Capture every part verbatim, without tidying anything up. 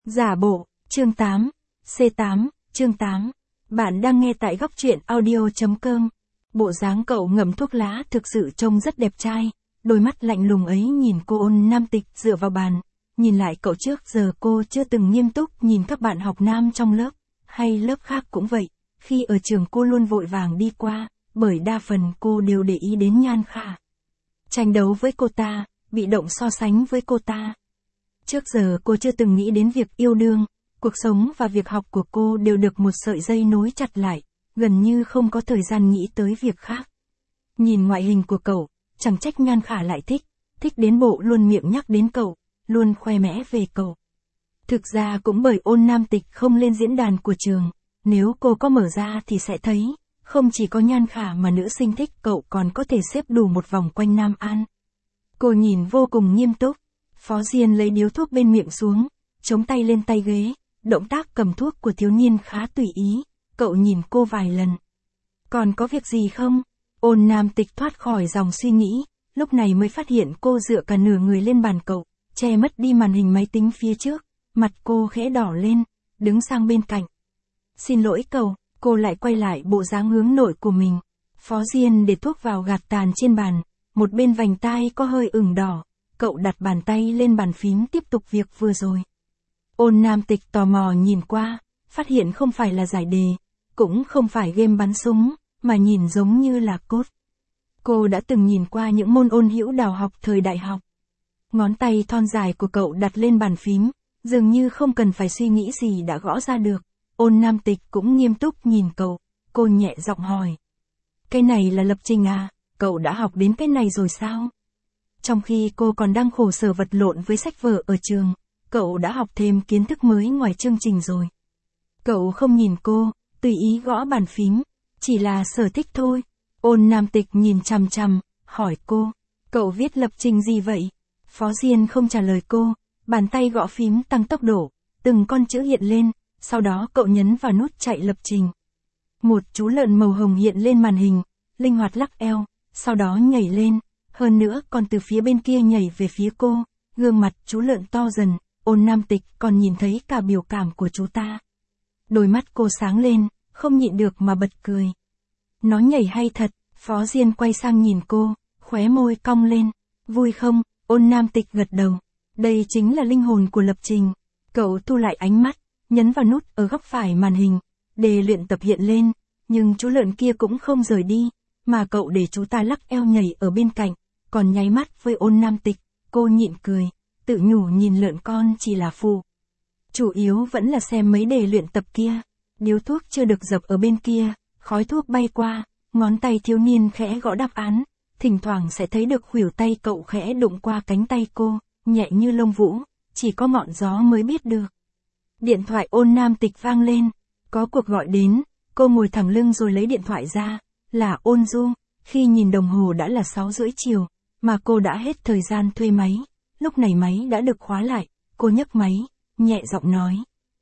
Giả bộ, chương tám, xê tám, chương tám. Bạn đang nghe tại góc truyện audio.com. Bộ dáng cậu ngậm thuốc lá thực sự trông rất đẹp trai, đôi mắt lạnh lùng ấy nhìn cô Ôn Nam Tịch dựa vào bàn, nhìn lại cậu trước giờ cô chưa từng nghiêm túc nhìn các bạn học nam trong lớp, hay lớp khác cũng vậy, khi ở trường cô luôn vội vàng đi qua, bởi đa phần cô đều để ý đến Nhan Khả. Tranh đấu với cô ta, bị động so sánh với cô ta. Trước giờ cô chưa từng nghĩ đến việc yêu đương, cuộc sống và việc học của cô đều được một sợi dây nối chặt lại, gần như không có thời gian nghĩ tới việc khác. Nhìn ngoại hình của cậu, chẳng trách Nhan Khả lại thích, thích đến bộ luôn miệng nhắc đến cậu, luôn khoe mẽ về cậu. Thực ra cũng bởi Ôn Nam Tịch không lên diễn đàn của trường, nếu cô có mở ra thì sẽ thấy, không chỉ có Nhan Khả mà nữ sinh thích cậu còn có thể xếp đủ một vòng quanh Nam An. Cô nhìn vô cùng nghiêm túc. Phó Diên lấy điếu thuốc bên miệng xuống, chống tay lên tay ghế, động tác cầm thuốc của thiếu niên khá tùy ý, cậu nhìn cô vài lần. Còn có việc gì không? Ôn Nam Tịch thoát khỏi dòng suy nghĩ, lúc này mới phát hiện cô dựa cả nửa người lên bàn cậu, che mất đi màn hình máy tính phía trước, mặt cô khẽ đỏ lên, đứng sang bên cạnh. Xin lỗi cậu, cô lại quay lại bộ dáng hướng nội của mình. Phó Diên để thuốc vào gạt tàn trên bàn, một bên vành tai có hơi ửng đỏ. Cậu đặt bàn tay lên bàn phím tiếp tục việc vừa rồi. Ôn Nam Tịch tò mò nhìn qua, phát hiện không phải là giải đề, cũng không phải game bắn súng, mà nhìn giống như là code. Cô đã từng nhìn qua những môn ôn hữu đào học thời đại học. Ngón tay thon dài của cậu đặt lên bàn phím, dường như không cần phải suy nghĩ gì đã gõ ra được. Ôn Nam Tịch cũng nghiêm túc nhìn cậu, cô nhẹ giọng hỏi. Cái này là lập trình à, cậu đã học đến cái này rồi sao? Trong khi cô còn đang khổ sở vật lộn với sách vở ở trường, cậu đã học thêm kiến thức mới ngoài chương trình rồi. Cậu không nhìn cô, tùy ý gõ bàn phím, chỉ là sở thích thôi. Ôn Nam Tịch nhìn chằm chằm, hỏi cô, cậu viết lập trình gì vậy? Phó Diên không trả lời cô, bàn tay gõ phím tăng tốc độ, từng con chữ hiện lên, sau đó cậu nhấn vào nút chạy lập trình. Một chú lợn màu hồng hiện lên màn hình, linh hoạt lắc eo, sau đó nhảy lên. Hơn nữa còn từ phía bên kia nhảy về phía cô, gương mặt chú lợn to dần, Ôn Nam Tịch còn nhìn thấy cả biểu cảm của chú ta. Đôi mắt cô sáng lên, không nhịn được mà bật cười. Nó nhảy hay thật, Phó Diên quay sang nhìn cô, khóe môi cong lên. Vui không? Ôn Nam Tịch gật đầu. Đây chính là linh hồn của lập trình. Cậu thu lại ánh mắt, nhấn vào nút ở góc phải màn hình, đề luyện tập hiện lên, nhưng chú lợn kia cũng không rời đi, mà cậu để chú ta lắc eo nhảy ở bên cạnh. Còn nháy mắt với Ôn Nam Tịch, cô nhịn cười, tự nhủ nhìn lợn con chỉ là phụ. Chủ yếu vẫn là xem mấy đề luyện tập kia. Điếu thuốc chưa được dập ở bên kia, khói thuốc bay qua, ngón tay thiếu niên khẽ gõ đáp án, thỉnh thoảng sẽ thấy được khuỷu tay cậu khẽ đụng qua cánh tay cô, nhẹ như lông vũ, chỉ có ngọn gió mới biết được. Điện thoại Ôn Nam Tịch vang lên, có cuộc gọi đến, cô ngồi thẳng lưng rồi lấy điện thoại ra, là Ôn Du, khi nhìn đồng hồ đã là sáu rưỡi chiều. Mà cô đã hết thời gian thuê máy, lúc này máy đã được khóa lại, cô nhấc máy, nhẹ giọng nói.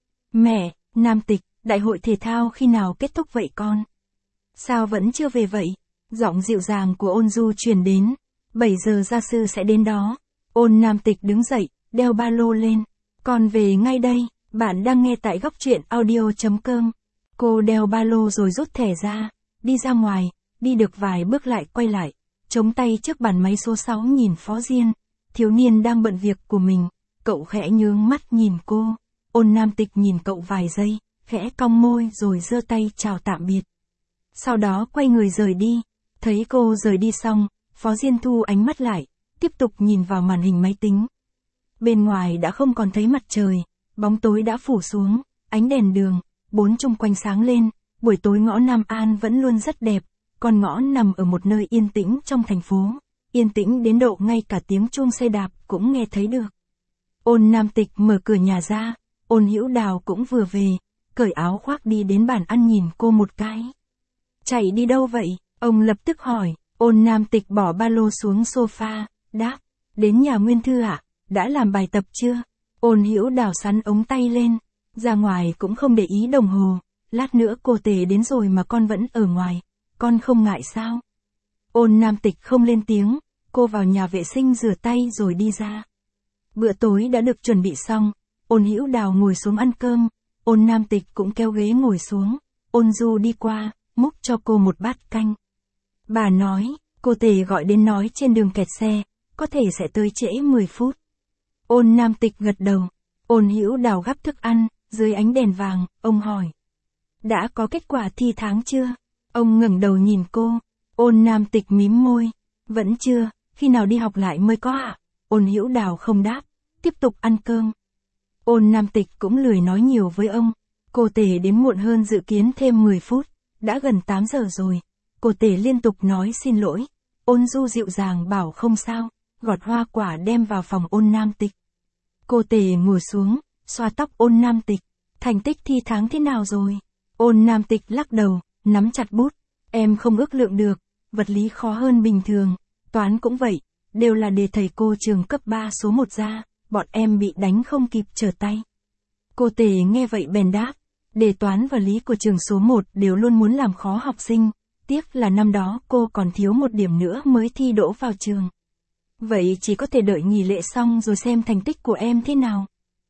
Mẹ, Nam Tịch, đại hội thể thao khi nào kết thúc vậy con? Sao vẫn chưa về vậy? Giọng dịu dàng của Ôn Du truyền đến, bảy giờ gia sư sẽ đến đó. Ôn Nam Tịch đứng dậy, đeo ba lô lên. Con về ngay đây, bạn đang nghe tại góc truyện audio.com. Cô đeo ba lô rồi rút thẻ ra, đi ra ngoài, đi được vài bước lại quay lại. Chống tay trước bàn máy số sáu nhìn Phó Diên, thiếu niên đang bận việc của mình, cậu khẽ nhướng mắt nhìn cô, Ôn Nam Tịch nhìn cậu vài giây, khẽ cong môi rồi giơ tay chào tạm biệt. Sau đó quay người rời đi, thấy cô rời đi xong, Phó Diên thu ánh mắt lại, tiếp tục nhìn vào màn hình máy tính. Bên ngoài đã không còn thấy mặt trời, bóng tối đã phủ xuống, ánh đèn đường, bốn chung quanh sáng lên, buổi tối ngõ Nam An vẫn luôn rất đẹp. Con ngõ nằm ở một nơi yên tĩnh trong thành phố, yên tĩnh đến độ ngay cả tiếng chuông xe đạp cũng nghe thấy được. Ôn Nam Tịch mở cửa nhà ra, Ôn Hữu Đào cũng vừa về, cởi áo khoác đi đến bàn ăn nhìn cô một cái. Chạy đi đâu vậy? Ông lập tức hỏi. Ôn Nam Tịch bỏ ba lô xuống sofa, đáp, đến nhà Nguyên Thư ạ, à? Đã làm bài tập chưa? Ôn Hữu Đào sắn ống tay lên, ra ngoài cũng không để ý đồng hồ, lát nữa cô Tề đến rồi mà con vẫn ở ngoài. Con không ngại sao? Ôn Nam Tịch không lên tiếng, cô vào nhà vệ sinh rửa tay rồi đi ra. Bữa tối đã được chuẩn bị xong, Ôn Hữu Đào ngồi xuống ăn cơm, Ôn Nam Tịch cũng kéo ghế ngồi xuống, Ôn Du đi qua, múc cho cô một bát canh. Bà nói, cô Tề gọi đến nói trên đường kẹt xe, có thể sẽ tới trễ mười phút. Ôn Nam Tịch gật đầu, Ôn Hữu Đào gắp thức ăn, dưới ánh đèn vàng, ông hỏi. Đã có kết quả thi tháng chưa? Ông ngẩng đầu nhìn cô, Ôn Nam Tịch mím môi, vẫn chưa, khi nào đi học lại mới có ạ? À? Ôn Hữu Đào không đáp, tiếp tục ăn cơm. Ôn Nam Tịch cũng lười nói nhiều với ông, cô Tề đến muộn hơn dự kiến thêm mười phút, đã gần tám giờ rồi. Cô Tề liên tục nói xin lỗi, Ôn Du dịu dàng bảo không sao, gọt hoa quả đem vào phòng Ôn Nam Tịch. Cô Tề ngồi xuống, xoa tóc Ôn Nam Tịch, thành tích thi tháng thế nào rồi? Ôn Nam Tịch lắc đầu, nắm chặt bút, em không ước lượng được, vật lý khó hơn bình thường, toán cũng vậy, đều là đề thầy cô trường cấp ba số một ra, bọn em bị đánh không kịp trở tay. Cô Tề nghe vậy bèn đáp, đề toán và lý của trường số một đều luôn muốn làm khó học sinh, tiếc là năm đó cô còn thiếu một điểm nữa mới thi đỗ vào trường. Vậy chỉ có thể đợi nghỉ lễ xong rồi xem thành tích của em thế nào.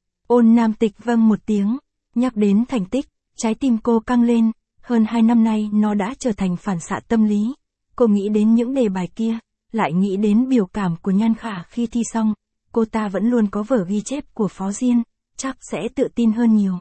Ôn Nam Tịch vâng một tiếng, nhắc đến thành tích, trái tim cô căng lên, hơn hai năm nay nó đã trở thành phản xạ tâm lý. Cô nghĩ đến những đề bài kia, lại nghĩ đến biểu cảm của Nhan Khả khi thi xong, cô ta vẫn luôn có vở ghi chép của Phó Diên, chắc sẽ tự tin hơn nhiều.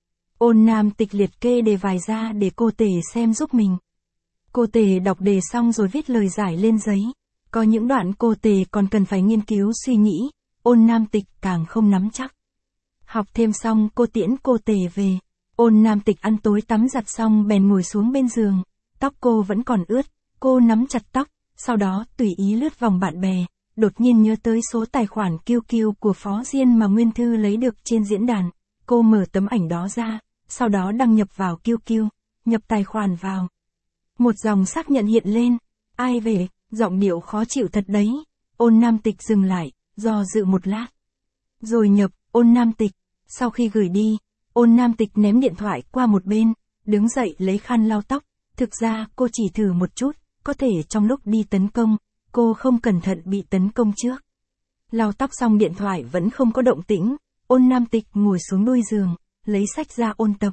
Ôn Nam Tịch liệt kê đề bài ra để cô Tề xem giúp mình. Cô Tề đọc đề xong rồi viết lời giải lên giấy, có những đoạn cô Tề còn cần phải nghiên cứu suy nghĩ, Ôn Nam Tịch càng không nắm chắc. Học thêm xong cô tiễn cô Tề về, Ôn Nam Tịch ăn tối tắm giặt xong bèn ngồi xuống bên giường, tóc cô vẫn còn ướt, cô nắm chặt tóc, sau đó tùy ý lướt vòng bạn bè, đột nhiên nhớ tới số tài khoản Q Q của Phó Diên mà Nguyên Thư lấy được trên diễn đàn, cô mở tấm ảnh đó ra, sau đó đăng nhập vào Q Q, nhập tài khoản vào. Một dòng xác nhận hiện lên, ai về, giọng điệu khó chịu thật đấy, Ôn Nam Tịch dừng lại, do dự một lát. Rồi nhập, Ôn Nam Tịch, sau khi gửi đi, Ôn Nam Tịch ném điện thoại qua một bên, đứng dậy lấy khăn lau tóc, thực ra cô chỉ thử một chút, có thể trong lúc đi tấn công, cô không cẩn thận bị tấn công trước. Lau tóc xong điện thoại vẫn không có động tĩnh, Ôn Nam Tịch ngồi xuống đuôi giường, lấy sách ra ôn tập.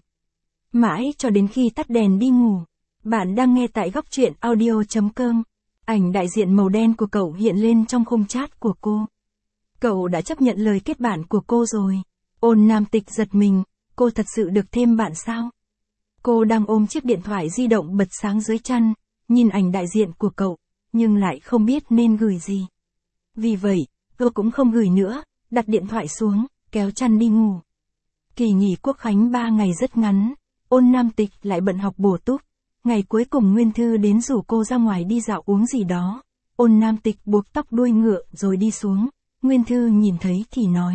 Mãi cho đến khi tắt đèn đi ngủ. Bạn đang nghe tại góc truyện audio chấm com. Ảnh đại diện màu đen của cậu hiện lên trong khung chat của cô. Cậu đã chấp nhận lời kết bạn của cô rồi. Ôn Nam Tịch giật mình, cô thật sự được thêm bạn sao? Cô đang ôm chiếc điện thoại di động bật sáng dưới chăn, nhìn ảnh đại diện của cậu, nhưng lại không biết nên gửi gì. Vì vậy, cô cũng không gửi nữa, đặt điện thoại xuống, kéo chăn đi ngủ. Kỳ nghỉ Quốc khánh ba ngày rất ngắn, Ôn Nam Tịch lại bận học bổ túc. Ngày cuối cùng Nguyên Thư đến rủ cô ra ngoài đi dạo uống gì đó. Ôn Nam Tịch buộc tóc đuôi ngựa rồi đi xuống. Nguyên Thư nhìn thấy thì nói.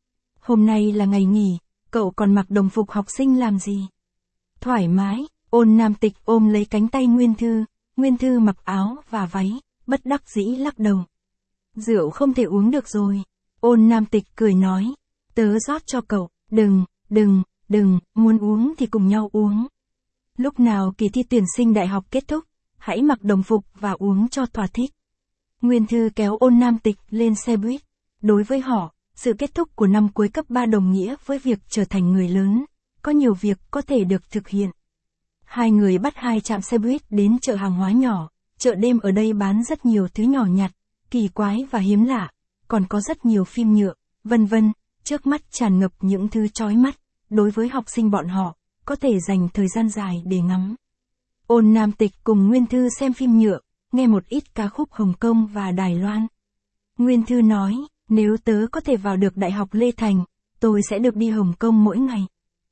Hôm nay là ngày nghỉ, cậu còn mặc đồng phục học sinh làm gì? Thoải mái, Ôn Nam Tịch ôm lấy cánh tay Nguyên Thư. Nguyên Thư mặc áo và váy, bất đắc dĩ lắc đầu. Rượu không thể uống được rồi. Ôn Nam Tịch cười nói. Tớ rót cho cậu, đừng, đừng, đừng, muốn uống thì cùng nhau uống. Lúc nào kỳ thi tuyển sinh đại học kết thúc, hãy mặc đồng phục và uống cho thỏa thích. Nguyên Thư kéo Ôn Nam Tịch lên xe buýt. Đối với họ, sự kết thúc của năm cuối cấp ba đồng nghĩa với việc trở thành người lớn, có nhiều việc có thể được thực hiện. Hai người bắt hai trạm xe buýt đến chợ hàng hóa nhỏ, chợ đêm ở đây bán rất nhiều thứ nhỏ nhặt, kỳ quái và hiếm lạ, còn có rất nhiều phim nhựa, vân vân, trước mắt tràn ngập những thứ chói mắt, đối với học sinh bọn họ, có thể dành thời gian dài để ngắm. Ôn Nam Tịch cùng Nguyên Thư xem phim nhựa, nghe một ít ca khúc Hồng Kông và Đài Loan. Nguyên Thư nói, nếu tớ có thể vào được Đại học Lê Thành, tôi sẽ được đi Hồng Kông mỗi ngày.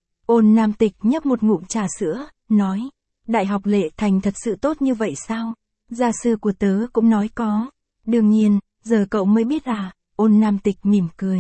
Ôn Nam Tịch nhấp một ngụm trà sữa, nói, Đại học Lê Thành thật sự tốt như vậy sao? Gia sư của tớ cũng nói có. Đương nhiên, giờ cậu mới biết à, Ôn Nam Tịch mỉm cười.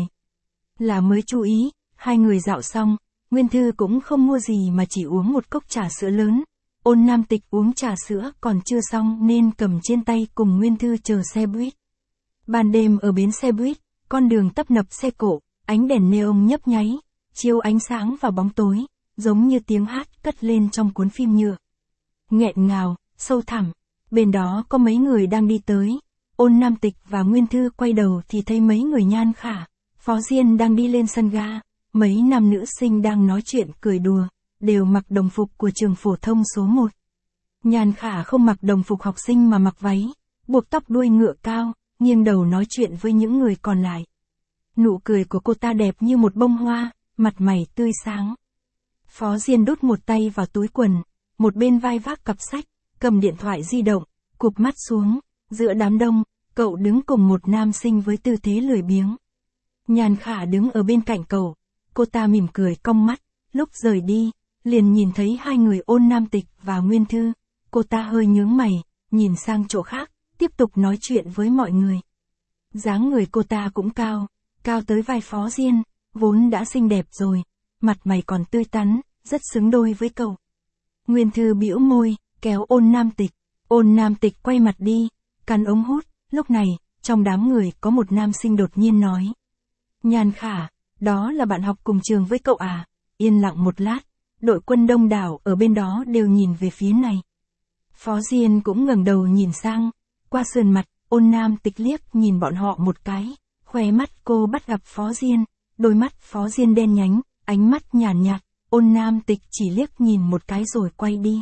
Là mới chú ý, hai người dạo xong, Nguyên Thư cũng không mua gì mà chỉ uống một cốc trà sữa lớn. Ôn Nam Tịch uống trà sữa còn chưa xong nên cầm trên tay cùng Nguyên Thư chờ xe buýt. Ban đêm ở bến xe buýt, con đường tấp nập xe cộ, ánh đèn neon nhấp nháy, chiếu ánh sáng vào bóng tối, giống như tiếng hát cất lên trong cuốn phim nhựa. Nghẹn ngào, sâu thẳm, bên đó có mấy người đang đi tới. Ôn Nam Tịch và Nguyên Thư quay đầu thì thấy mấy người Nhan Khả, Phó Diên đang đi lên sân ga. mấy nam nữ sinh đang nói chuyện cười đùa, đều mặc đồng phục của trường phổ thông số một. Nhàn Khả không mặc đồng phục học sinh mà mặc váy, buộc tóc đuôi ngựa cao, nghiêng đầu nói chuyện với những người còn lại. Nụ cười của cô ta đẹp như một bông hoa, mặt mày tươi sáng. Phó Diên đút một tay vào túi quần, một bên vai vác cặp sách, cầm điện thoại di động, cụp mắt xuống, giữa đám đông, cậu đứng cùng một nam sinh với tư thế lười biếng. Nhàn Khả đứng ở bên cạnh cậu, cô ta mỉm cười cong mắt, lúc rời đi, liền nhìn thấy hai người Ôn Nam Tịch và Nguyên Thư, cô ta hơi nhướng mày, nhìn sang chỗ khác, tiếp tục nói chuyện với mọi người. Dáng người cô ta cũng cao, cao tới vai Phó Diên, vốn đã xinh đẹp rồi, mặt mày còn tươi tắn, rất xứng đôi với cậu. Nguyên Thư bĩu môi, kéo Ôn Nam Tịch, Ôn Nam Tịch quay mặt đi, cắn ống hút, lúc này, trong đám người có một nam sinh đột nhiên nói. Nhàn Khả, đó là bạn học cùng trường với cậu à? Yên lặng một lát, đội quân đông đảo ở bên đó đều nhìn về phía này. Phó Diên cũng ngẩng đầu nhìn sang, qua sườn mặt, Ôn Nam Tịch liếc nhìn bọn họ một cái, khóe mắt cô bắt gặp Phó Diên, đôi mắt Phó Diên đen nhánh, ánh mắt nhàn nhạt, Ôn Nam Tịch chỉ liếc nhìn một cái rồi quay đi.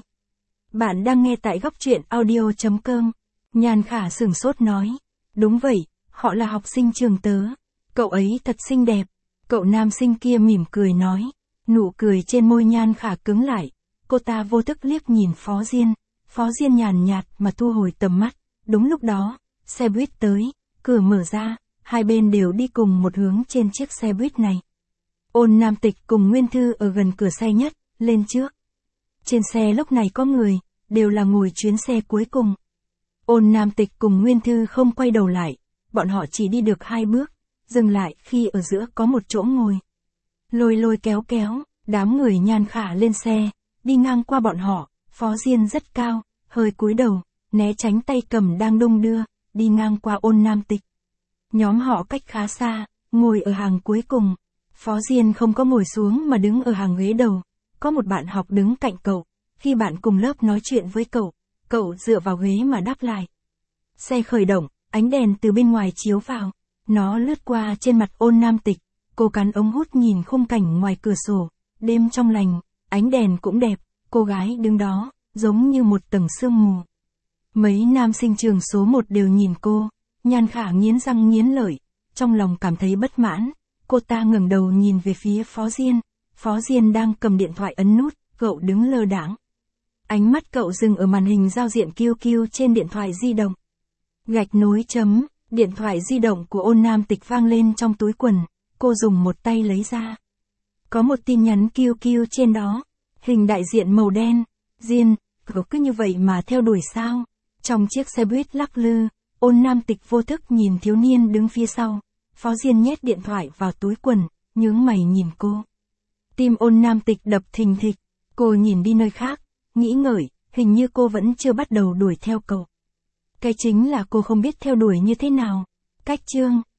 Bạn đang nghe tại góc truyện audio chấm com. Nhàn Khả sửng sốt nói, đúng vậy, họ là học sinh trường tớ, cậu ấy thật xinh đẹp. Cậu nam sinh kia mỉm cười nói, nụ cười trên môi Nhàn Khả cứng lại, cô ta vô thức liếc nhìn Phó Diên, Phó Diên nhàn nhạt mà thu hồi tầm mắt, đúng lúc đó, xe buýt tới, cửa mở ra, hai bên đều đi cùng một hướng trên chiếc xe buýt này. Ôn Nam Tịch cùng Nguyên Thư ở gần cửa xe nhất, lên trước. Trên xe lúc này có người, đều là ngồi chuyến xe cuối cùng. Ôn Nam Tịch cùng Nguyên Thư không quay đầu lại, bọn họ chỉ đi được hai bước, dừng lại khi ở giữa có một chỗ ngồi. Lôi lôi kéo kéo, đám người Nhàn Khả lên xe, đi ngang qua bọn họ, Phó Diên rất cao, hơi cúi đầu, né tránh tay cầm đang đung đưa, đi ngang qua Ôn Nam Tịch. Nhóm họ cách khá xa, ngồi ở hàng cuối cùng. Phó Diên không có ngồi xuống mà đứng ở hàng ghế đầu, có một bạn học đứng cạnh cậu, khi bạn cùng lớp nói chuyện với cậu, cậu dựa vào ghế mà đáp lại. Xe khởi động, ánh đèn từ bên ngoài chiếu vào, nó lướt qua trên mặt Ôn Nam Tịch, cô cắn ống hút nhìn khung cảnh ngoài cửa sổ, đêm trong lành, ánh đèn cũng đẹp, cô gái đứng đó, giống như một tầng sương mù. Mấy nam sinh trường số một đều nhìn cô, Nhàn Khả nghiến răng nghiến lợi, trong lòng cảm thấy bất mãn, cô ta ngẩng đầu nhìn về phía Phó Diên, Phó Diên đang cầm điện thoại ấn nút, cậu đứng lơ đãng. Ánh mắt cậu dừng ở màn hình giao diện Q Q trên điện thoại di động. Gạch nối chấm, điện thoại di động của Ôn Nam Tịch vang lên trong túi quần, cô dùng một tay lấy ra. Có một tin nhắn Q Q trên đó, hình đại diện màu đen, Diên, cậu cứ như vậy mà theo đuổi sao? Trong chiếc xe buýt lắc lư, Ôn Nam Tịch vô thức nhìn thiếu niên đứng phía sau, Phó Diên nhét điện thoại vào túi quần, nhướng mày nhìn cô. Tim Ôn Nam Tịch đập thình thịch, cô nhìn đi nơi khác, nghĩ ngợi, hình như cô vẫn chưa bắt đầu đuổi theo cậu. Cái chính là cô không biết theo đuổi như thế nào. Cách chương